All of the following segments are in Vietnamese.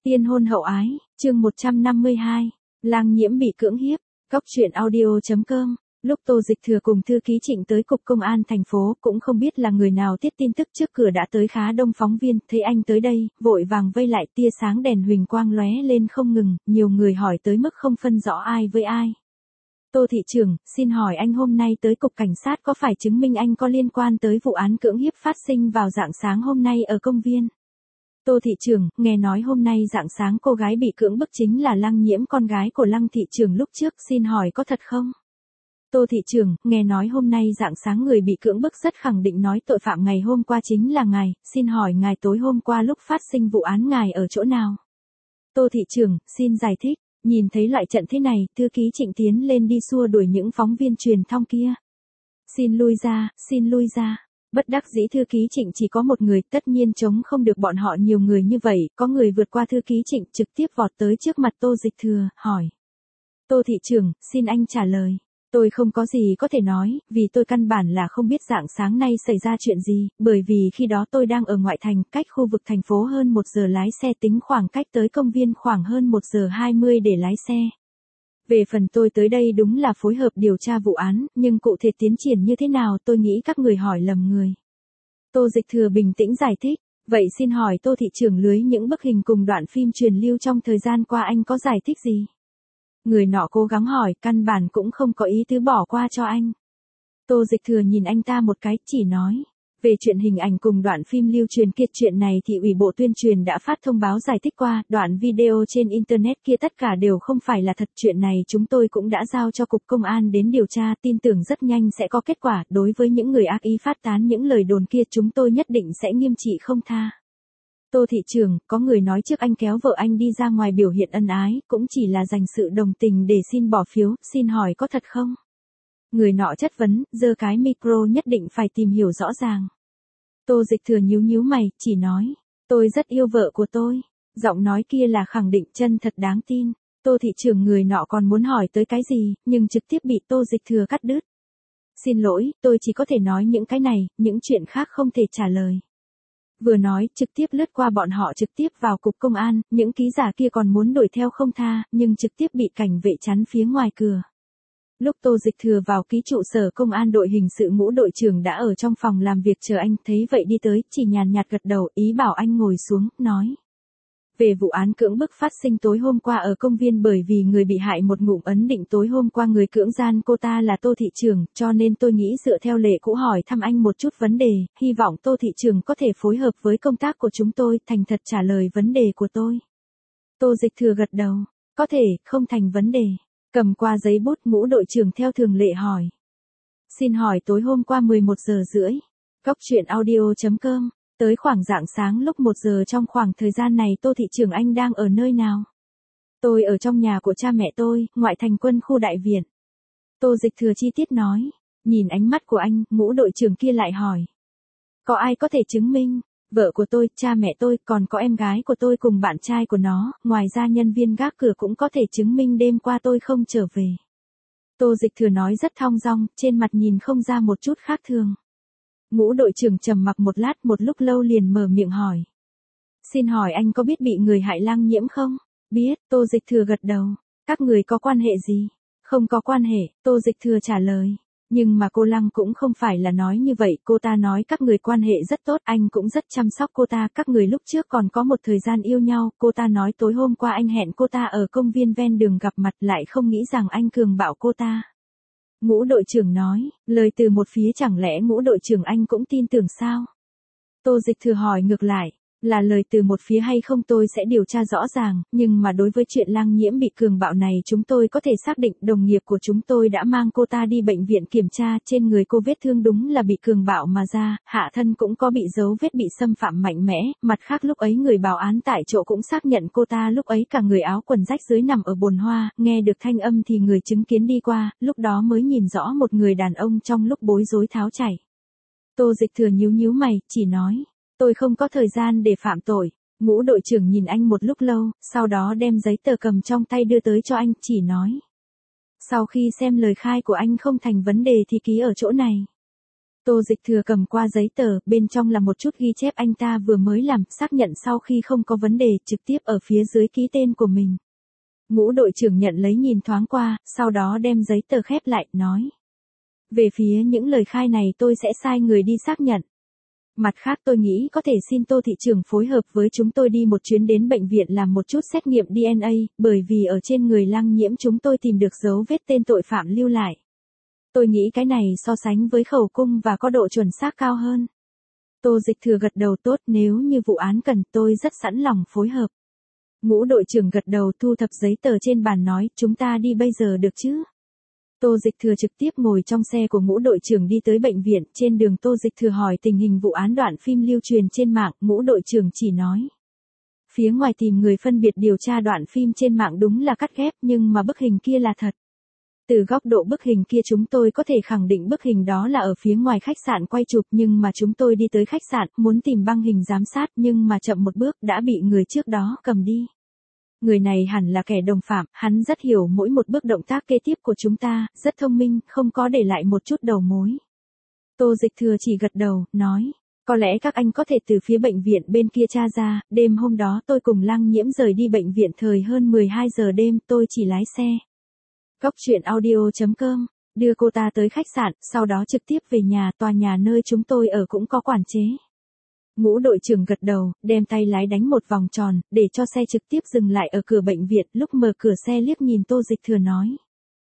Tiên hôn hậu ái, chương 152, Lang Nhiễm bị cưỡng hiếp, Cóc truyện audio.com. Lúc Tô Dịch Thừa cùng thư ký Trịnh tới cục công an thành phố, cũng không biết là người nào tiết tin tức, trước cửa đã tới khá đông phóng viên, thấy anh tới đây, vội vàng vây lại, tia sáng đèn huỳnh quang lóe lên không ngừng, nhiều người hỏi tới mức không phân rõ ai với ai. Tô thị trưởng, xin hỏi anh hôm nay tới cục cảnh sát có phải chứng minh anh có liên quan tới vụ án cưỡng hiếp phát sinh vào rạng sáng hôm nay ở công viên? Tô thị trưởng, nghe nói hôm nay rạng sáng cô gái bị cưỡng bức chính là Lăng Nhiễm, con gái của Lăng thị trưởng lúc trước, xin hỏi có thật không? Tô thị trưởng, nghe nói hôm nay rạng sáng người bị cưỡng bức rất khẳng định nói tội phạm ngày hôm qua chính là ngài, xin hỏi ngài tối hôm qua lúc phát sinh vụ án ngài ở chỗ nào? Tô thị trưởng, xin giải thích. Nhìn thấy loại trận thế này, thư ký Trịnh tiến lên đi xua đuổi những phóng viên truyền thông kia. Xin lui ra, xin lui ra. Bất đắc dĩ thư ký Trịnh chỉ có một người, tất nhiên chống không được bọn họ nhiều người như vậy, có người vượt qua thư ký Trịnh trực tiếp vọt tới trước mặt Tô Dịch Thừa, hỏi. Tô thị trưởng, xin anh trả lời. Tôi không có gì có thể nói, vì tôi căn bản là không biết rạng sáng nay xảy ra chuyện gì, bởi vì khi đó tôi đang ở ngoại thành, cách khu vực thành phố hơn 1 giờ lái xe, tính khoảng cách tới công viên khoảng hơn 1 giờ 20 để lái xe. Về phần tôi tới đây đúng là phối hợp điều tra vụ án, nhưng cụ thể tiến triển như thế nào tôi nghĩ các người hỏi lầm người. Tô Dịch Thừa bình tĩnh giải thích, vậy xin hỏi Tô thị trưởng lưới những bức hình cùng đoạn phim truyền lưu trong thời gian qua anh có giải thích gì? Người nọ cố gắng hỏi, căn bản cũng không có ý tứ bỏ qua cho anh. Tô Dịch Thừa nhìn anh ta một cái, chỉ nói. Về chuyện hình ảnh cùng đoạn phim lưu truyền kia, chuyện này thì Ủy bộ tuyên truyền đã phát thông báo giải thích qua, đoạn video trên Internet kia tất cả đều không phải là thật. Chuyện này chúng tôi cũng đã giao cho Cục Công an đến điều tra, tin tưởng rất nhanh sẽ có kết quả. Đối với những người ác ý phát tán những lời đồn kia, chúng tôi nhất định sẽ nghiêm trị không tha. Tô thị trưởng, có người nói trước anh kéo vợ anh đi ra ngoài biểu hiện ân ái, cũng chỉ là dành sự đồng tình để xin bỏ phiếu, xin hỏi có thật không? Người nọ chất vấn, giơ cái micro, nhất định phải tìm hiểu rõ ràng. Tô Dịch Thừa nhíu nhíu mày, chỉ nói, tôi rất yêu vợ của tôi. Giọng nói kia là khẳng định, chân thật đáng tin. Tô thị trưởng, người nọ còn muốn hỏi tới cái gì, nhưng trực tiếp bị Tô Dịch Thừa cắt đứt. Xin lỗi, tôi chỉ có thể nói những cái này, những chuyện khác không thể trả lời. Vừa nói, trực tiếp lướt qua bọn họ trực tiếp vào cục công an, những ký giả kia còn muốn đuổi theo không tha, nhưng trực tiếp bị cảnh vệ chắn phía ngoài cửa. Lúc Tô Dịch Thừa vào ký trụ sở công an, đội hình sự Ngũ đội trưởng đã ở trong phòng làm việc chờ anh, thấy vậy đi tới, chỉ nhàn nhạt gật đầu, ý bảo anh ngồi xuống, nói. Về vụ án cưỡng bức phát sinh tối hôm qua ở công viên, bởi vì người bị hại một ngụm ấn định tối hôm qua người cưỡng gian cô ta là Tô thị trưởng, cho nên tôi nghĩ dựa theo lệ cũ hỏi thăm anh một chút vấn đề, hy vọng Tô thị trưởng có thể phối hợp với công tác của chúng tôi, thành thật trả lời vấn đề của tôi. Tô Dịch Thừa gật đầu, có thể, không thành vấn đề. Cầm qua giấy bút, Ngũ đội trưởng theo thường lệ hỏi. Xin hỏi tối hôm qua 11 giờ rưỡi, Cóc truyện audio.com. Tới khoảng rạng sáng lúc 1 giờ, trong khoảng thời gian này Tô thị trưởng anh đang ở nơi nào? Tôi ở trong nhà của cha mẹ tôi, ngoại thành Quân khu Đại Viện. Tô Dịch Thừa chi tiết nói. Nhìn ánh mắt của anh, Ngũ đội trưởng kia lại hỏi. Có ai có thể chứng minh? Vợ của tôi, cha mẹ tôi, còn có em gái của tôi cùng bạn trai của nó, ngoài ra nhân viên gác cửa cũng có thể chứng minh đêm qua tôi không trở về. Tô Dịch Thừa nói rất thong dong, trên mặt nhìn không ra một chút khác thường. Ngũ đội trưởng trầm mặc một lát, một lúc lâu liền mở miệng hỏi. Xin hỏi anh có biết bị người hại Lăng Nhiễm không? Biết, Tô Dịch Thừa gật đầu. Các người có quan hệ gì? Không có quan hệ, Tô Dịch Thừa trả lời. Nhưng mà cô Lăng cũng không phải là nói như vậy, cô ta nói các người quan hệ rất tốt, anh cũng rất chăm sóc cô ta, các người lúc trước còn có một thời gian yêu nhau, cô ta nói tối hôm qua anh hẹn cô ta ở công viên ven đường gặp mặt, lại không nghĩ rằng anh cường bạo cô ta. Ngũ đội trưởng nói, lời từ một phía, chẳng lẽ Ngũ đội trưởng anh cũng tin tưởng sao? Tô Dịch Thừa hỏi ngược lại, là lời từ một phía hay không tôi sẽ điều tra rõ ràng, nhưng mà đối với chuyện Lăng Nhiễm bị cường bạo này chúng tôi có thể xác định, đồng nghiệp của chúng tôi đã mang cô ta đi bệnh viện kiểm tra, trên người cô vết thương đúng là bị cường bạo mà ra, hạ thân cũng có bị dấu vết bị xâm phạm mạnh mẽ, mặt khác lúc ấy người báo án tại chỗ cũng xác nhận cô ta lúc ấy cả người áo quần rách dưới nằm ở bồn hoa, nghe được thanh âm thì người chứng kiến đi qua, lúc đó mới nhìn rõ một người đàn ông trong lúc bối rối tháo chạy. Tô Dịch Thừa nhíu nhíu mày, chỉ nói. Tôi không có thời gian để phạm tội. Ngũ đội trưởng nhìn anh một lúc lâu, sau đó đem giấy tờ cầm trong tay đưa tới cho anh, chỉ nói. Sau khi xem lời khai của anh không thành vấn đề thì ký ở chỗ này. Tô Dịch Thừa cầm qua giấy tờ, bên trong là một chút ghi chép anh ta vừa mới làm, xác nhận sau khi không có vấn đề, trực tiếp ở phía dưới ký tên của mình. Ngũ đội trưởng nhận lấy nhìn thoáng qua, sau đó đem giấy tờ khép lại, nói. Về phía những lời khai này tôi sẽ sai người đi xác nhận. Mặt khác tôi nghĩ có thể xin Tô thị trưởng phối hợp với chúng tôi đi một chuyến đến bệnh viện làm một chút xét nghiệm DNA, bởi vì ở trên người Lăng Nhiễm chúng tôi tìm được dấu vết tên tội phạm lưu lại. Tôi nghĩ cái này so sánh với khẩu cung và có độ chuẩn xác cao hơn. Tô Dịch Thừa gật đầu, tốt, nếu như vụ án cần tôi rất sẵn lòng phối hợp. Ngũ đội trưởng gật đầu, thu thập giấy tờ trên bàn nói, chúng ta đi bây giờ được chứ? Tô Dịch Thừa trực tiếp ngồi trong xe của ngũ đội trưởng đi tới bệnh viện, trên đường Tô Dịch Thừa hỏi tình hình vụ án đoạn phim lưu truyền trên mạng, ngũ đội trưởng chỉ nói. Phía ngoài tìm người phân biệt điều tra đoạn phim trên mạng đúng là cắt ghép, nhưng mà bức hình kia là thật. Từ góc độ bức hình kia chúng tôi có thể khẳng định bức hình đó là ở phía ngoài khách sạn quay chụp, nhưng mà chúng tôi đi tới khách sạn, muốn tìm băng hình giám sát nhưng mà chậm một bước đã bị người trước đó cầm đi. Người này hẳn là kẻ đồng phạm, hắn rất hiểu mỗi một bước động tác kế tiếp của chúng ta, rất thông minh, không có để lại một chút đầu mối. Tô Dịch Thừa chỉ gật đầu, nói, có lẽ các anh có thể từ phía bệnh viện bên kia tra ra, đêm hôm đó tôi cùng Lăng Nhiễm rời đi bệnh viện thời hơn 12 giờ đêm, tôi chỉ lái xe. Góc truyện audio.com, đưa cô ta tới khách sạn, sau đó trực tiếp về nhà, tòa nhà nơi chúng tôi ở cũng có quản chế. Ngũ đội trưởng gật đầu, đem tay lái đánh một vòng tròn, để cho xe trực tiếp dừng lại ở cửa bệnh viện, lúc mở cửa xe liếc nhìn Tô Dịch Thừa nói.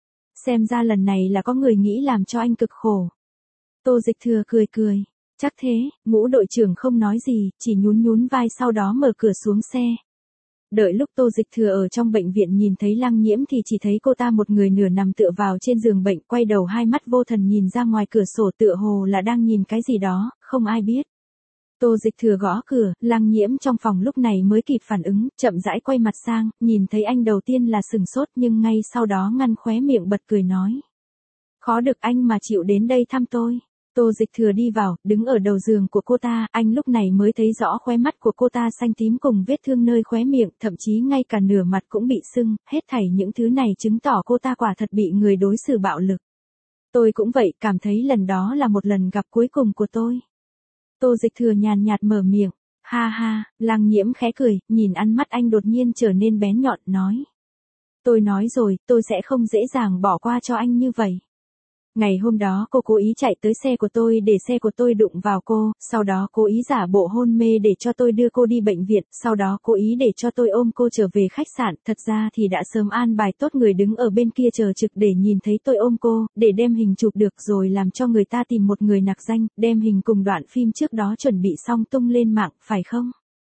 Xem ra lần này là có người nghĩ làm cho anh cực khổ. Tô Dịch Thừa cười cười, chắc thế, ngũ đội trưởng không nói gì, chỉ nhún nhún vai sau đó mở cửa xuống xe. Đợi lúc Tô Dịch Thừa ở trong bệnh viện nhìn thấy Lăng Nhiễm thì chỉ thấy cô ta một người nửa nằm tựa vào trên giường bệnh, quay đầu hai mắt vô thần nhìn ra ngoài cửa sổ tựa hồ là đang nhìn cái gì đó, không ai biết. Tô Dịch Thừa gõ cửa, Lăng Nhiễm trong phòng lúc này mới kịp phản ứng, chậm rãi quay mặt sang, nhìn thấy anh đầu tiên là sừng sốt nhưng ngay sau đó ngăn khóe miệng bật cười nói. Khó được anh mà chịu đến đây thăm tôi. Tô Dịch Thừa đi vào, đứng ở đầu giường của cô ta, anh lúc này mới thấy rõ khóe mắt của cô ta xanh tím cùng vết thương nơi khóe miệng, thậm chí ngay cả nửa mặt cũng bị sưng, hết thảy những thứ này chứng tỏ cô ta quả thật bị người đối xử bạo lực. Tôi cũng vậy, cảm thấy lần đó là một lần gặp cuối cùng của tôi. Tô Dịch Thừa nhàn nhạt mở miệng, ha ha, Lăng Nhiễm khẽ cười, nhìn ăn mắt anh đột nhiên trở nên bén nhọn, nói. Tôi nói rồi, tôi sẽ không dễ dàng bỏ qua cho anh như vậy. Ngày hôm đó cô cố ý chạy tới xe của tôi để xe của tôi đụng vào cô, sau đó cố ý giả bộ hôn mê để cho tôi đưa cô đi bệnh viện, sau đó cố ý để cho tôi ôm cô trở về khách sạn, thật ra thì đã sớm an bài tốt người đứng ở bên kia chờ trực để nhìn thấy tôi ôm cô, để đem hình chụp được rồi làm cho người ta tìm một người nặc danh, đem hình cùng đoạn phim trước đó chuẩn bị xong tung lên mạng, phải không?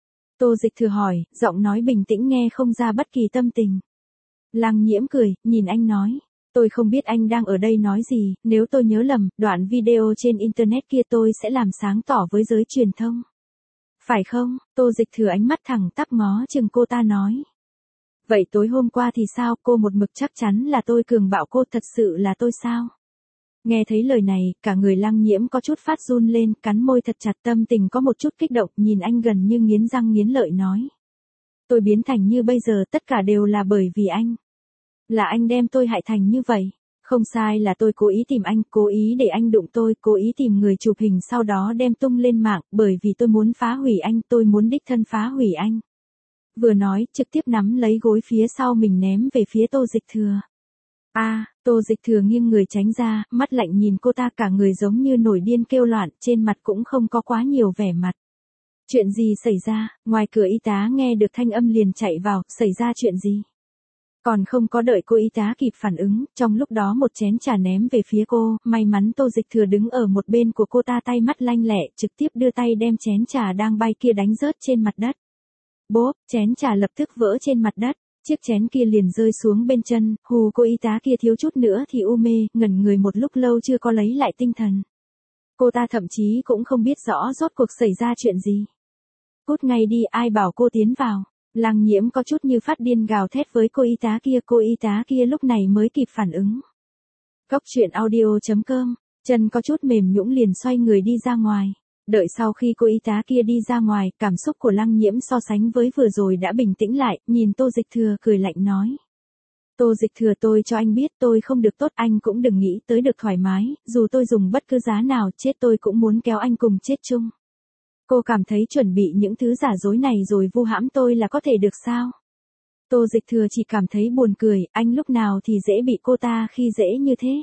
Tô Dịch Thừa hỏi, giọng nói bình tĩnh nghe không ra bất kỳ tâm tình. Lăng Nhiễm cười, nhìn anh nói. Tôi không biết anh đang ở đây nói gì, nếu tôi nhớ lầm, đoạn video trên internet kia tôi sẽ làm sáng tỏ với giới truyền thông. Phải không? Tô Dịch Thừa ánh mắt thẳng tắp ngó chừng cô ta nói. Vậy tối hôm qua thì sao, cô một mực chắc chắn là tôi cường bạo cô, thật sự là tôi sao? Nghe thấy lời này, cả người Lăng Nhiễm có chút phát run lên, cắn môi thật chặt, tâm tình có một chút kích động, nhìn anh gần như nghiến răng nghiến lợi nói. Tôi biến thành như bây giờ tất cả đều là bởi vì anh. Là anh đem tôi hại thành như vậy. Không sai, là tôi cố ý tìm anh, cố ý để anh đụng tôi, cố ý tìm người chụp hình sau đó đem tung lên mạng, bởi vì tôi muốn phá hủy anh, tôi muốn đích thân phá hủy anh. Vừa nói, trực tiếp nắm lấy gối phía sau mình ném về phía Tô Dịch Thừa. Tô Dịch Thừa nghiêng người tránh ra, mắt lạnh nhìn cô ta, cả người giống như nổi điên kêu loạn, trên mặt cũng không có quá nhiều vẻ mặt. Chuyện gì xảy ra? Ngoài cửa y tá nghe được thanh âm liền chạy vào, xảy ra chuyện gì? Còn không có đợi cô y tá kịp phản ứng, trong lúc đó một chén trà ném về phía cô, may mắn Tô Dịch Thừa đứng ở một bên của cô ta tay mắt lanh lẹ, trực tiếp đưa tay đem chén trà đang bay kia đánh rớt trên mặt đất. Bốp, chén trà lập tức vỡ trên mặt đất, chiếc chén kia liền rơi xuống bên chân, hù cô y tá kia thiếu chút nữa thì u mê, ngẩn người một lúc lâu chưa có lấy lại tinh thần. Cô ta thậm chí cũng không biết rõ rốt cuộc xảy ra chuyện gì. Cút ngay đi, ai bảo cô tiến vào. Lăng Nhiễm có chút như phát điên gào thét với cô y tá kia lúc này mới kịp phản ứng. Góc truyện audio.com, chân có chút mềm nhũn liền xoay người đi ra ngoài. Đợi sau khi cô y tá kia đi ra ngoài, cảm xúc của Lăng Nhiễm so sánh với vừa rồi đã bình tĩnh lại, nhìn Tô Dịch Thừa cười lạnh nói. Tô Dịch Thừa, tôi cho anh biết tôi không được tốt, anh cũng đừng nghĩ tới được thoải mái, dù tôi dùng bất cứ giá nào chết tôi cũng muốn kéo anh cùng chết chung. Cô cảm thấy chuẩn bị những thứ giả dối này rồi vu hãm tôi là có thể được sao? Tô Dịch Thừa chỉ cảm thấy buồn cười, anh lúc nào thì dễ bị cô ta khi dễ như thế.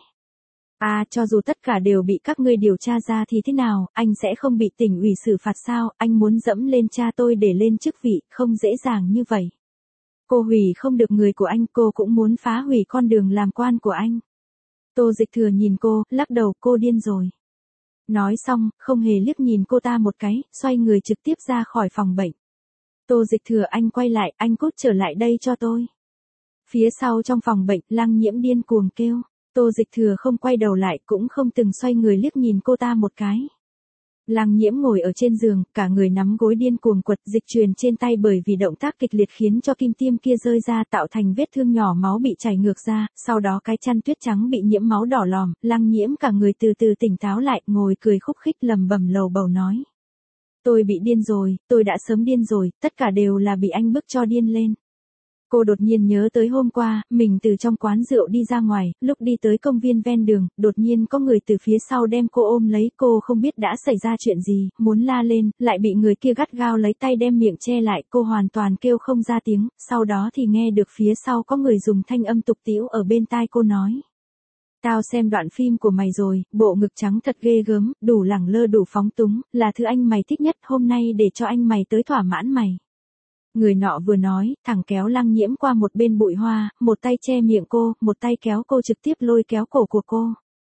À, cho dù tất cả đều bị các ngươi điều tra ra thì thế nào, anh sẽ không bị tỉnh ủy xử phạt sao, anh muốn dẫm lên cha tôi để lên chức vị, không dễ dàng như vậy. Cô hủy không được người của anh, cô cũng muốn phá hủy con đường làm quan của anh. Tô Dịch Thừa nhìn cô, lắc đầu, cô điên rồi. Nói xong, không hề liếc nhìn cô ta một cái, xoay người trực tiếp ra khỏi phòng bệnh. Tô Dịch Thừa, anh quay lại, anh cút trở lại đây cho tôi. Phía sau trong phòng bệnh, Lăng Nhiễm điên cuồng kêu. Tô Dịch Thừa không quay đầu lại, cũng không từng xoay người liếc nhìn cô ta một cái. Lăng Nhiễm ngồi ở trên giường, cả người nắm gối điên cuồng quật, dịch truyền trên tay bởi vì động tác kịch liệt khiến cho kim tiêm kia rơi ra, tạo thành vết thương nhỏ, máu bị chảy ngược ra, sau đó cái chăn tuyết trắng bị nhiễm máu đỏ lòm, Lăng Nhiễm cả người từ từ tỉnh táo lại, ngồi cười khúc khích lầm bầm lầu bầu nói. Tôi bị điên rồi, tôi đã sớm điên rồi, tất cả đều là bị anh bức cho điên lên. Cô đột nhiên nhớ tới hôm qua, mình từ trong quán rượu đi ra ngoài, lúc đi tới công viên ven đường, đột nhiên có người từ phía sau đem cô ôm lấy, cô không biết đã xảy ra chuyện gì, muốn la lên, lại bị người kia gắt gao lấy tay đem miệng che lại, cô hoàn toàn kêu không ra tiếng, sau đó thì nghe được phía sau có người dùng thanh âm tục tĩu ở bên tai cô nói. Tao xem đoạn phim của mày rồi, bộ ngực trắng thật ghê gớm, đủ lẳng lơ đủ phóng túng, là thứ anh mày thích nhất, hôm nay để cho anh mày tới thỏa mãn mày. Người nọ vừa nói, thẳng kéo Lăng Nhiễm qua một bên bụi hoa, một tay che miệng cô, một tay kéo cô trực tiếp lôi kéo cổ của cô.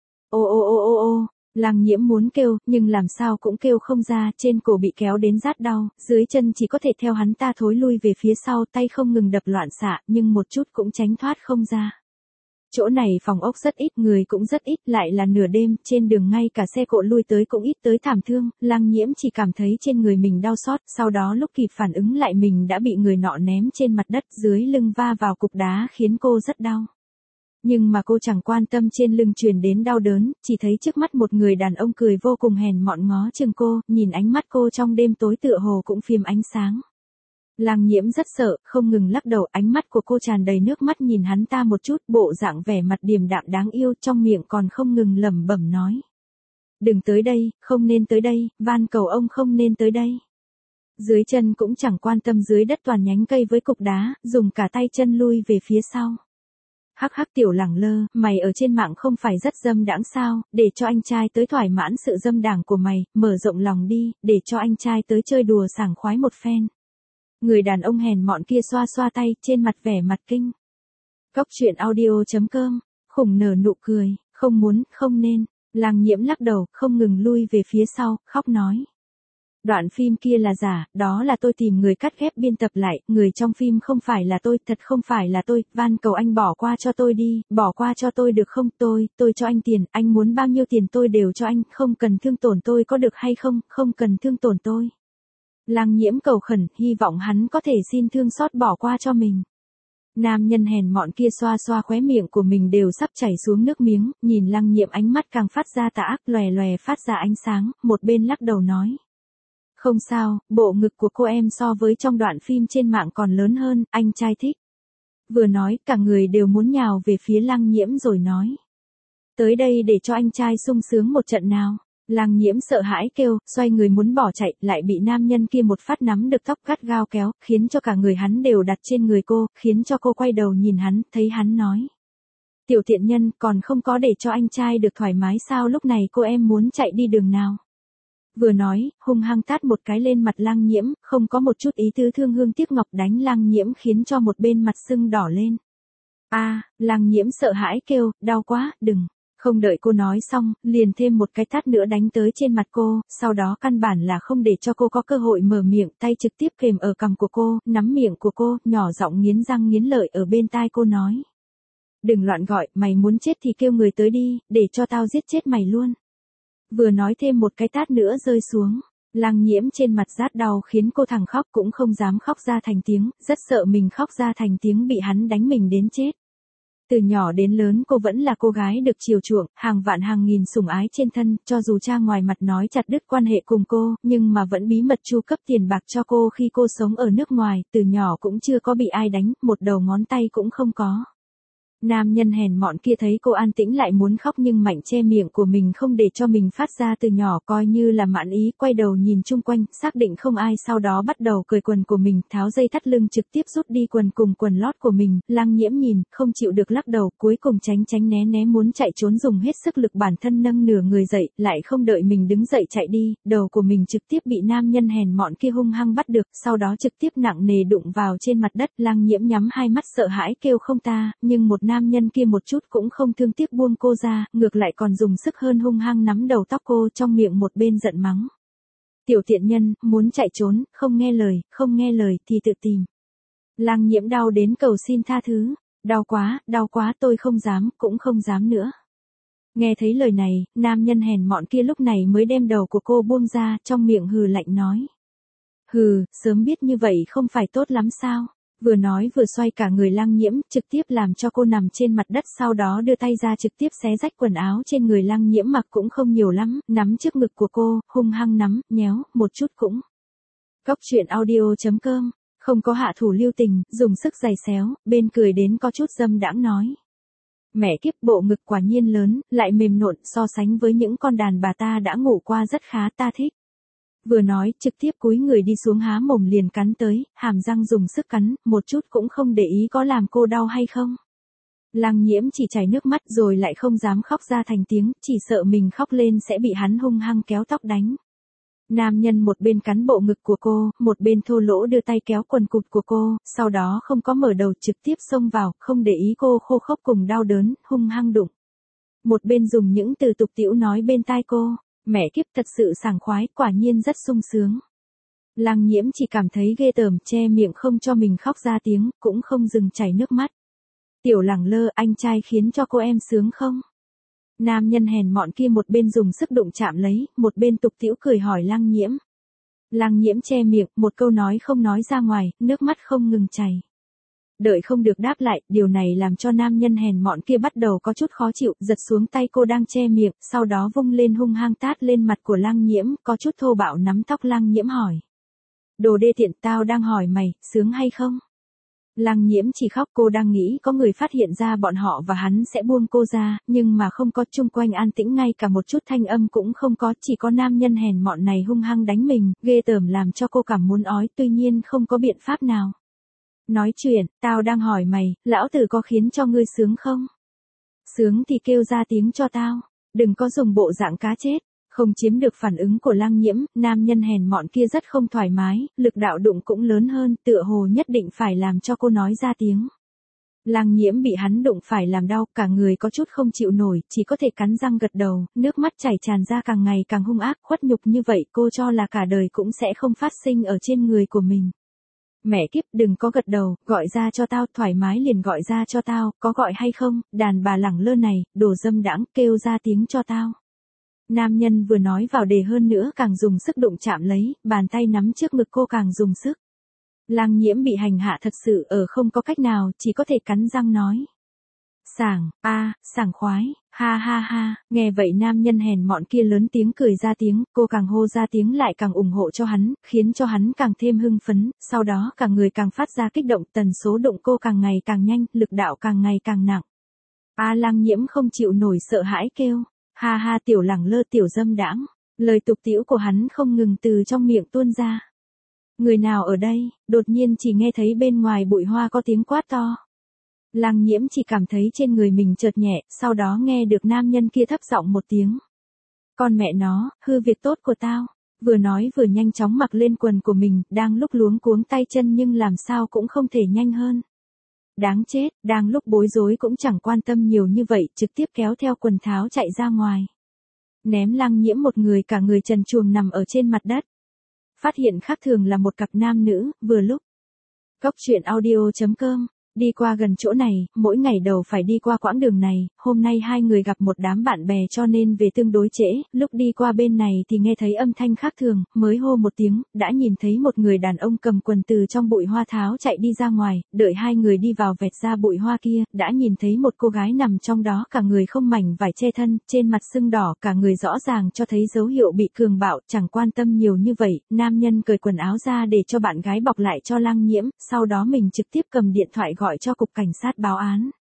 Ô ô ô ô ô, Lăng Nhiễm muốn kêu, nhưng làm sao cũng kêu không ra, trên cổ bị kéo đến rát đau, dưới chân chỉ có thể theo hắn ta thối lui về phía sau, tay không ngừng đập loạn xạ, nhưng một chút cũng tránh thoát không ra. Chỗ này phòng ốc rất ít, người cũng rất ít, lại là nửa đêm, trên đường ngay cả xe cộ lui tới cũng ít tới thảm thương, Lăng Nhiễm chỉ cảm thấy trên người mình đau xót, sau đó lúc kịp phản ứng lại mình đã bị người nọ ném trên mặt đất, dưới lưng va vào cục đá khiến cô rất đau. Nhưng mà cô chẳng quan tâm trên lưng truyền đến đau đớn, chỉ thấy trước mắt một người đàn ông cười vô cùng hèn mọn ngó chừng cô, nhìn ánh mắt cô trong đêm tối tựa hồ cũng phim ánh sáng. Lăng Nhiễm rất sợ, không ngừng lắc đầu, ánh mắt của cô tràn đầy nước mắt nhìn hắn ta một chút, bộ dạng vẻ mặt điềm đạm đáng yêu, trong miệng còn không ngừng lẩm bẩm nói. Đừng tới đây, không nên tới đây, van cầu ông không nên tới đây. Dưới chân cũng chẳng quan tâm dưới đất toàn nhánh cây với cục đá, dùng cả tay chân lui về phía sau. Hắc hắc tiểu lẳng lơ, mày ở trên mạng không phải rất dâm đãng sao, để cho anh trai tới thỏa mãn sự dâm đảng của mày, mở rộng lòng đi, để cho anh trai tới chơi đùa sảng khoái một phen. Người đàn ông hèn mọn kia xoa xoa tay, trên mặt vẻ mặt kinh. Cóc truyện audio.com, khủng nở nụ cười, không muốn, không nên, Lăng Nhiễm lắc đầu, không ngừng lui về phía sau, khóc nói. Đoạn phim kia là giả, đó là tôi tìm người cắt ghép biên tập lại, người trong phim không phải là tôi, thật không phải là tôi, van cầu anh bỏ qua cho tôi đi, bỏ qua cho tôi được không, tôi cho anh tiền, anh muốn bao nhiêu tiền tôi đều cho anh, không cần thương tổn tôi có được hay không, không cần thương tổn tôi. Lăng Nhiễm cầu khẩn, hy vọng hắn có thể xin thương xót bỏ qua cho mình. Nam nhân hèn mọn kia xoa xoa khóe miệng của mình đều sắp chảy xuống nước miếng, nhìn Lăng Nhiễm ánh mắt càng phát ra tà ác, lòe lòe phát ra ánh sáng, một bên lắc đầu nói. Không sao, bộ ngực của cô em so với trong đoạn phim trên mạng còn lớn hơn, anh trai thích. Vừa nói, cả người đều muốn nhào về phía Lăng Nhiễm rồi nói. Tới đây để cho anh trai sung sướng một trận nào. Lăng Nhiễm sợ hãi kêu, xoay người muốn bỏ chạy, lại bị nam nhân kia một phát nắm được tóc gắt gao kéo, khiến cho cả người hắn đều đặt trên người cô, khiến cho cô quay đầu nhìn hắn, thấy hắn nói. Tiểu thiện nhân, còn không có để cho anh trai được thoải mái sao, lúc này cô em muốn chạy đi đường nào. Vừa nói, hung hăng tát một cái lên mặt Lăng Nhiễm, không có một chút ý tứ thương hương tiếc ngọc, đánh Lăng Nhiễm khiến cho một bên mặt sưng đỏ lên. Lăng Nhiễm sợ hãi kêu, đau quá, đừng. Không đợi cô nói xong, liền thêm một cái tát nữa đánh tới trên mặt cô, sau đó căn bản là không để cho cô có cơ hội mở miệng, tay trực tiếp kềm ở cằm của cô, nắm miệng của cô, nhỏ giọng nghiến răng nghiến lợi ở bên tai cô nói. Đừng loạn gọi, mày muốn chết thì kêu người tới đi, để cho tao giết chết mày luôn. Vừa nói thêm một cái tát nữa rơi xuống, Lăng Nhiễm trên mặt rát đau khiến cô thẳng khóc cũng không dám khóc ra thành tiếng, rất sợ mình khóc ra thành tiếng bị hắn đánh mình đến chết. Từ nhỏ đến lớn cô vẫn là cô gái được chiều chuộng, hàng vạn hàng nghìn sủng ái trên thân, cho dù cha ngoài mặt nói chặt đứt quan hệ cùng cô, nhưng mà vẫn bí mật chu cấp tiền bạc cho cô khi cô sống ở nước ngoài, từ nhỏ cũng chưa có bị ai đánh, một đầu ngón tay cũng không có. Nam nhân hèn mọn kia thấy cô an tĩnh lại muốn khóc nhưng mạnh che miệng của mình không để cho mình phát ra từ nhỏ, coi như là mạn ý, quay đầu nhìn chung quanh, xác định không ai, sau đó bắt đầu cởi quần của mình, tháo dây thắt lưng trực tiếp rút đi quần cùng quần lót của mình. Lăng Nhiễm nhìn, không chịu được lắc đầu, cuối cùng tránh né né muốn chạy trốn, dùng hết sức lực bản thân nâng nửa người dậy, lại không đợi mình đứng dậy chạy đi, đầu của mình trực tiếp bị nam nhân hèn mọn kia hung hăng bắt được, sau đó trực tiếp nặng nề đụng vào trên mặt đất. Lăng Nhiễm nhắm hai mắt sợ hãi kêu không ta, nhưng một nam nhân kia một chút cũng không thương tiếc buông cô ra, ngược lại còn dùng sức hơn hung hăng nắm đầu tóc cô, trong miệng một bên giận mắng. Tiểu tiện nhân, muốn chạy trốn, không nghe lời thì tự tìm. Lăng Nhiễm đau đến cầu xin tha thứ, đau quá, tôi không dám, cũng không dám nữa. Nghe thấy lời này, nam nhân hèn mọn kia lúc này mới đem đầu của cô buông ra, trong miệng hừ lạnh nói. Hừ, sớm biết như vậy không phải tốt lắm sao? Vừa nói vừa xoay cả người Lăng Nhiễm, trực tiếp làm cho cô nằm trên mặt đất, sau đó đưa tay ra trực tiếp xé rách quần áo trên người Lăng Nhiễm mặc cũng không nhiều lắm, nắm trước ngực của cô, hung hăng nắm, nhéo, một chút cũng. Góc truyện audio.com, không có hạ thủ lưu tình, dùng sức giày xéo, bên cười đến có chút dâm đãng nói. Mẹ kiếp, bộ ngực quả nhiên lớn, lại mềm nộn, so sánh với những con đàn bà ta đã ngủ qua rất khá, ta thích. Vừa nói, trực tiếp cúi người đi xuống há mồm liền cắn tới, hàm răng dùng sức cắn, một chút cũng không để ý có làm cô đau hay không. Lăng Nhiễm chỉ chảy nước mắt rồi lại không dám khóc ra thành tiếng, chỉ sợ mình khóc lên sẽ bị hắn hung hăng kéo tóc đánh. Nam nhân một bên cắn bộ ngực của cô, một bên thô lỗ đưa tay kéo quần cụt của cô, sau đó không có mở đầu trực tiếp xông vào, không để ý cô khô khốc cùng đau đớn, hung hăng đụng. Một bên dùng những từ tục tĩu nói bên tai cô. Mẹ kiếp, thật sự sảng khoái, quả nhiên rất sung sướng. Lăng Nhiễm chỉ cảm thấy ghê tởm, che miệng không cho mình khóc ra tiếng, cũng không dừng chảy nước mắt. Tiểu Lẳng Lơ, anh trai khiến cho cô em sướng không? Nam nhân hèn mọn kia một bên dùng sức đụng chạm lấy, một bên tục tĩu cười hỏi Lăng Nhiễm. Lăng Nhiễm che miệng, một câu nói không nói ra ngoài, nước mắt không ngừng chảy. Đợi không được đáp lại, điều này làm cho nam nhân hèn mọn kia bắt đầu có chút khó chịu, giật xuống tay cô đang che miệng, sau đó vung lên hung hăng tát lên mặt của Lăng Nhiễm, có chút thô bạo nắm tóc Lăng Nhiễm hỏi. Đồ đê tiện, tao đang hỏi mày, sướng hay không? Lăng Nhiễm chỉ khóc, cô đang nghĩ có người phát hiện ra bọn họ và hắn sẽ buông cô ra, nhưng mà không có, chung quanh an tĩnh ngay cả một chút thanh âm cũng không có, chỉ có nam nhân hèn mọn này hung hăng đánh mình, ghê tởm làm cho cô cảm muốn ói, tuy nhiên không có biện pháp nào. Nói chuyện, tao đang hỏi mày, lão tử có khiến cho ngươi sướng không? Sướng thì kêu ra tiếng cho tao, đừng có dùng bộ dạng cá chết. Không chiếm được phản ứng của Lăng Nhiễm, nam nhân hèn mọn kia rất không thoải mái, lực đạo đụng cũng lớn hơn, tựa hồ nhất định phải làm cho cô nói ra tiếng. Lăng Nhiễm bị hắn đụng phải làm đau, cả người có chút không chịu nổi, chỉ có thể cắn răng gật đầu, nước mắt chảy tràn ra càng ngày càng hung ác, khuất nhục như vậy cô cho là cả đời cũng sẽ không phát sinh ở trên người của mình. Mẹ kiếp, đừng có gật đầu, gọi ra cho tao, thoải mái liền gọi ra cho tao, có gọi hay không, đàn bà lẳng lơ này, đồ dâm đãng, kêu ra tiếng cho tao. Nam nhân vừa nói vào đề hơn nữa càng dùng sức đụng chạm lấy, bàn tay nắm trước ngực cô càng dùng sức. Lăng Nhiễm bị hành hạ thật sự ở không có cách nào, chỉ có thể cắn răng nói. Sảng khoái, ha ha ha, nghe vậy nam nhân hèn mọn kia lớn tiếng cười ra tiếng, cô càng hô ra tiếng lại càng ủng hộ cho hắn, khiến cho hắn càng thêm hưng phấn, sau đó cả người càng phát ra kích động, tần số đụng cô càng ngày càng nhanh, lực đạo càng ngày càng nặng. Lăng Nhiễm không chịu nổi sợ hãi kêu, ha ha tiểu lẳng lơ tiểu dâm đãng, lời tục tĩu của hắn không ngừng từ trong miệng tuôn ra. Người nào ở đây, đột nhiên chỉ nghe thấy bên ngoài bụi hoa có tiếng quát to. Lăng Nhiễm chỉ cảm thấy trên người mình chợt nhẹ, sau đó nghe được nam nhân kia thấp giọng một tiếng. Con mẹ nó, hư việc tốt của tao. Vừa nói vừa nhanh chóng mặc lên quần của mình, đang lúc luống cuống tay chân nhưng làm sao cũng không thể nhanh hơn. Đáng chết, đang lúc bối rối cũng chẳng quan tâm nhiều như vậy, trực tiếp kéo theo quần tháo chạy ra ngoài. Ném Lăng Nhiễm một người cả người trần truồng nằm ở trên mặt đất. Phát hiện khác thường là một cặp nam nữ, vừa lúc. Góc truyện audio.com, đi qua gần chỗ này, mỗi ngày đầu phải đi qua quãng đường này, hôm nay hai người gặp một đám bạn bè cho nên về tương đối trễ, lúc đi qua bên này thì nghe thấy âm thanh khác thường, mới hô một tiếng, đã nhìn thấy một người đàn ông cầm quần từ trong bụi hoa tháo chạy đi ra ngoài, đợi hai người đi vào vẹt ra bụi hoa kia, đã nhìn thấy một cô gái nằm trong đó cả người không mảnh vải che thân, trên mặt sưng đỏ, cả người rõ ràng cho thấy dấu hiệu bị cường bạo, chẳng quan tâm nhiều như vậy, nam nhân cởi quần áo ra để cho bạn gái bọc lại cho Lăng Nhiễm, sau đó mình trực tiếp cầm điện thoại gọi cho cục cảnh sát báo án.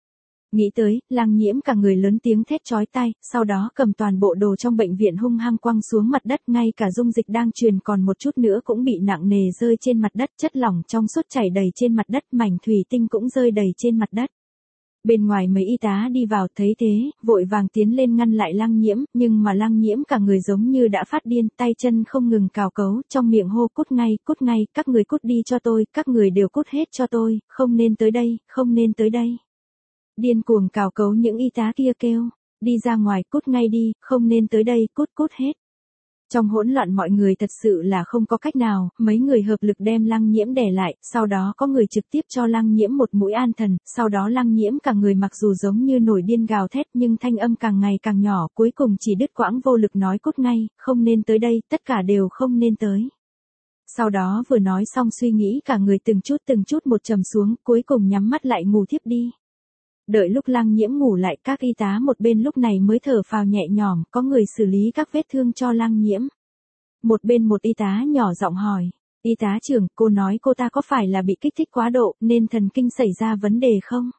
Nghĩ tới, Lăng Nhiễm cả người lớn tiếng thét chói tai, sau đó cầm toàn bộ đồ trong bệnh viện hung hăng quăng xuống mặt đất, ngay cả dung dịch đang truyền còn một chút nữa cũng bị nặng nề rơi trên mặt đất, chất lỏng trong suốt chảy đầy trên mặt đất, mảnh thủy tinh cũng rơi đầy trên mặt đất. Bên ngoài mấy y tá đi vào thấy thế, vội vàng tiến lên ngăn lại Lăng Nhiễm, nhưng mà Lăng Nhiễm cả người giống như đã phát điên, tay chân không ngừng cào cấu, trong miệng hô cút ngay, các người cút đi cho tôi, các người đều cút hết cho tôi, không nên tới đây, không nên tới đây. Điên cuồng cào cấu những y tá kia kêu, đi ra ngoài, cút ngay đi, không nên tới đây, cút hết. Trong hỗn loạn mọi người thật sự là không có cách nào, mấy người hợp lực đem Lăng Nhiễm đè lại, sau đó có người trực tiếp cho Lăng Nhiễm một mũi an thần, sau đó Lăng Nhiễm cả người mặc dù giống như nổi điên gào thét nhưng thanh âm càng ngày càng nhỏ, cuối cùng chỉ đứt quãng vô lực nói cút ngay, không nên tới đây, tất cả đều không nên tới. Sau đó vừa nói xong suy nghĩ cả người từng chút một trầm xuống, cuối cùng nhắm mắt lại ngủ thiếp đi. Đợi lúc Lăng Nhiễm ngủ lại, các y tá một bên lúc này mới thở phào nhẹ nhõm, có người xử lý các vết thương cho Lăng Nhiễm. Một bên một y tá nhỏ giọng hỏi, y tá trưởng, cô nói cô ta có phải là bị kích thích quá độ nên thần kinh xảy ra vấn đề không?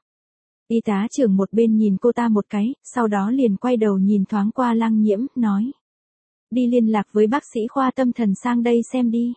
Y tá trưởng một bên nhìn cô ta một cái, sau đó liền quay đầu nhìn thoáng qua Lăng Nhiễm, nói. Đi liên lạc với bác sĩ khoa tâm thần sang đây xem đi.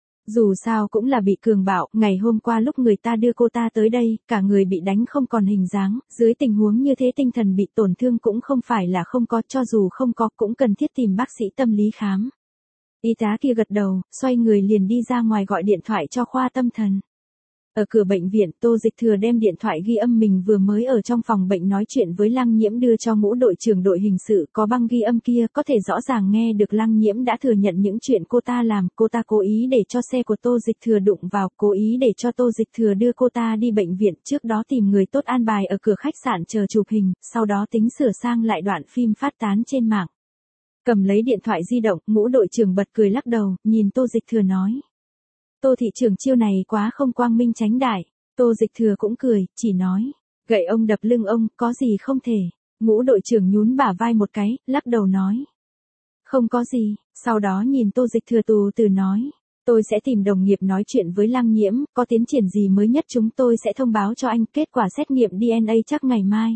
Dù sao cũng là bị cường bạo, ngày hôm qua lúc người ta đưa cô ta tới đây, cả người bị đánh không còn hình dáng, dưới tình huống như thế tinh thần bị tổn thương cũng không phải là không có, cho dù không có cũng cần thiết tìm bác sĩ tâm lý khám. Y tá kia gật đầu, xoay người liền đi ra ngoài gọi điện thoại cho khoa tâm thần. Ở cửa bệnh viện, Tô Dịch Thừa đem điện thoại ghi âm mình vừa mới ở trong phòng bệnh nói chuyện với Lăng Nhiễm đưa cho Ngũ đội trưởng đội hình sự, có băng ghi âm kia có thể rõ ràng nghe được Lăng Nhiễm đã thừa nhận những chuyện cô ta làm, cô ta cố ý để cho xe của Tô Dịch Thừa đụng vào, cố ý để cho Tô Dịch Thừa đưa cô ta đi bệnh viện, trước đó tìm người tốt an bài ở cửa khách sạn chờ chụp hình, sau đó tính sửa sang lại đoạn phim phát tán trên mạng. Cầm lấy điện thoại di động, Ngũ đội trưởng bật cười lắc đầu, nhìn Tô Dịch Thừa nói. Tô thị trưởng chiêu này quá không quang minh chánh đại. Tô Dịch Thừa cũng cười, chỉ nói. Gậy ông đập lưng ông, có gì không thể. Ngũ đội trưởng nhún bả vai một cái, lắc đầu nói. Không có gì, sau đó nhìn Tô Dịch Thừa từ nói. Tôi sẽ tìm đồng nghiệp nói chuyện với Lăng Nhiễm, có tiến triển gì mới nhất chúng tôi sẽ thông báo cho anh, kết quả xét nghiệm DNA chắc ngày mai.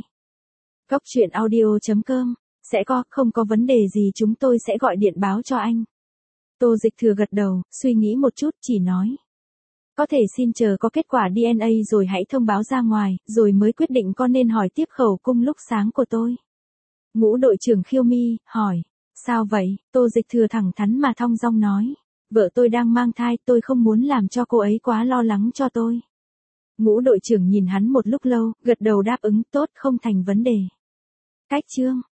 Cóc truyện audio.com, sẽ có, không có vấn đề gì chúng tôi sẽ gọi điện báo cho anh. Tô Dịch Thừa gật đầu, suy nghĩ một chút, chỉ nói. Có thể xin chờ có kết quả DNA rồi hãy thông báo ra ngoài, rồi mới quyết định con nên hỏi tiếp khẩu cung lúc sáng của tôi. Ngũ đội trưởng khiêu mi, hỏi. Sao vậy? Tô Dịch Thừa thẳng thắn mà thong dong nói. Vợ tôi đang mang thai, tôi không muốn làm cho cô ấy quá lo lắng cho tôi. Ngũ đội trưởng nhìn hắn một lúc lâu, gật đầu đáp ứng tốt, không thành vấn đề. Cách chương.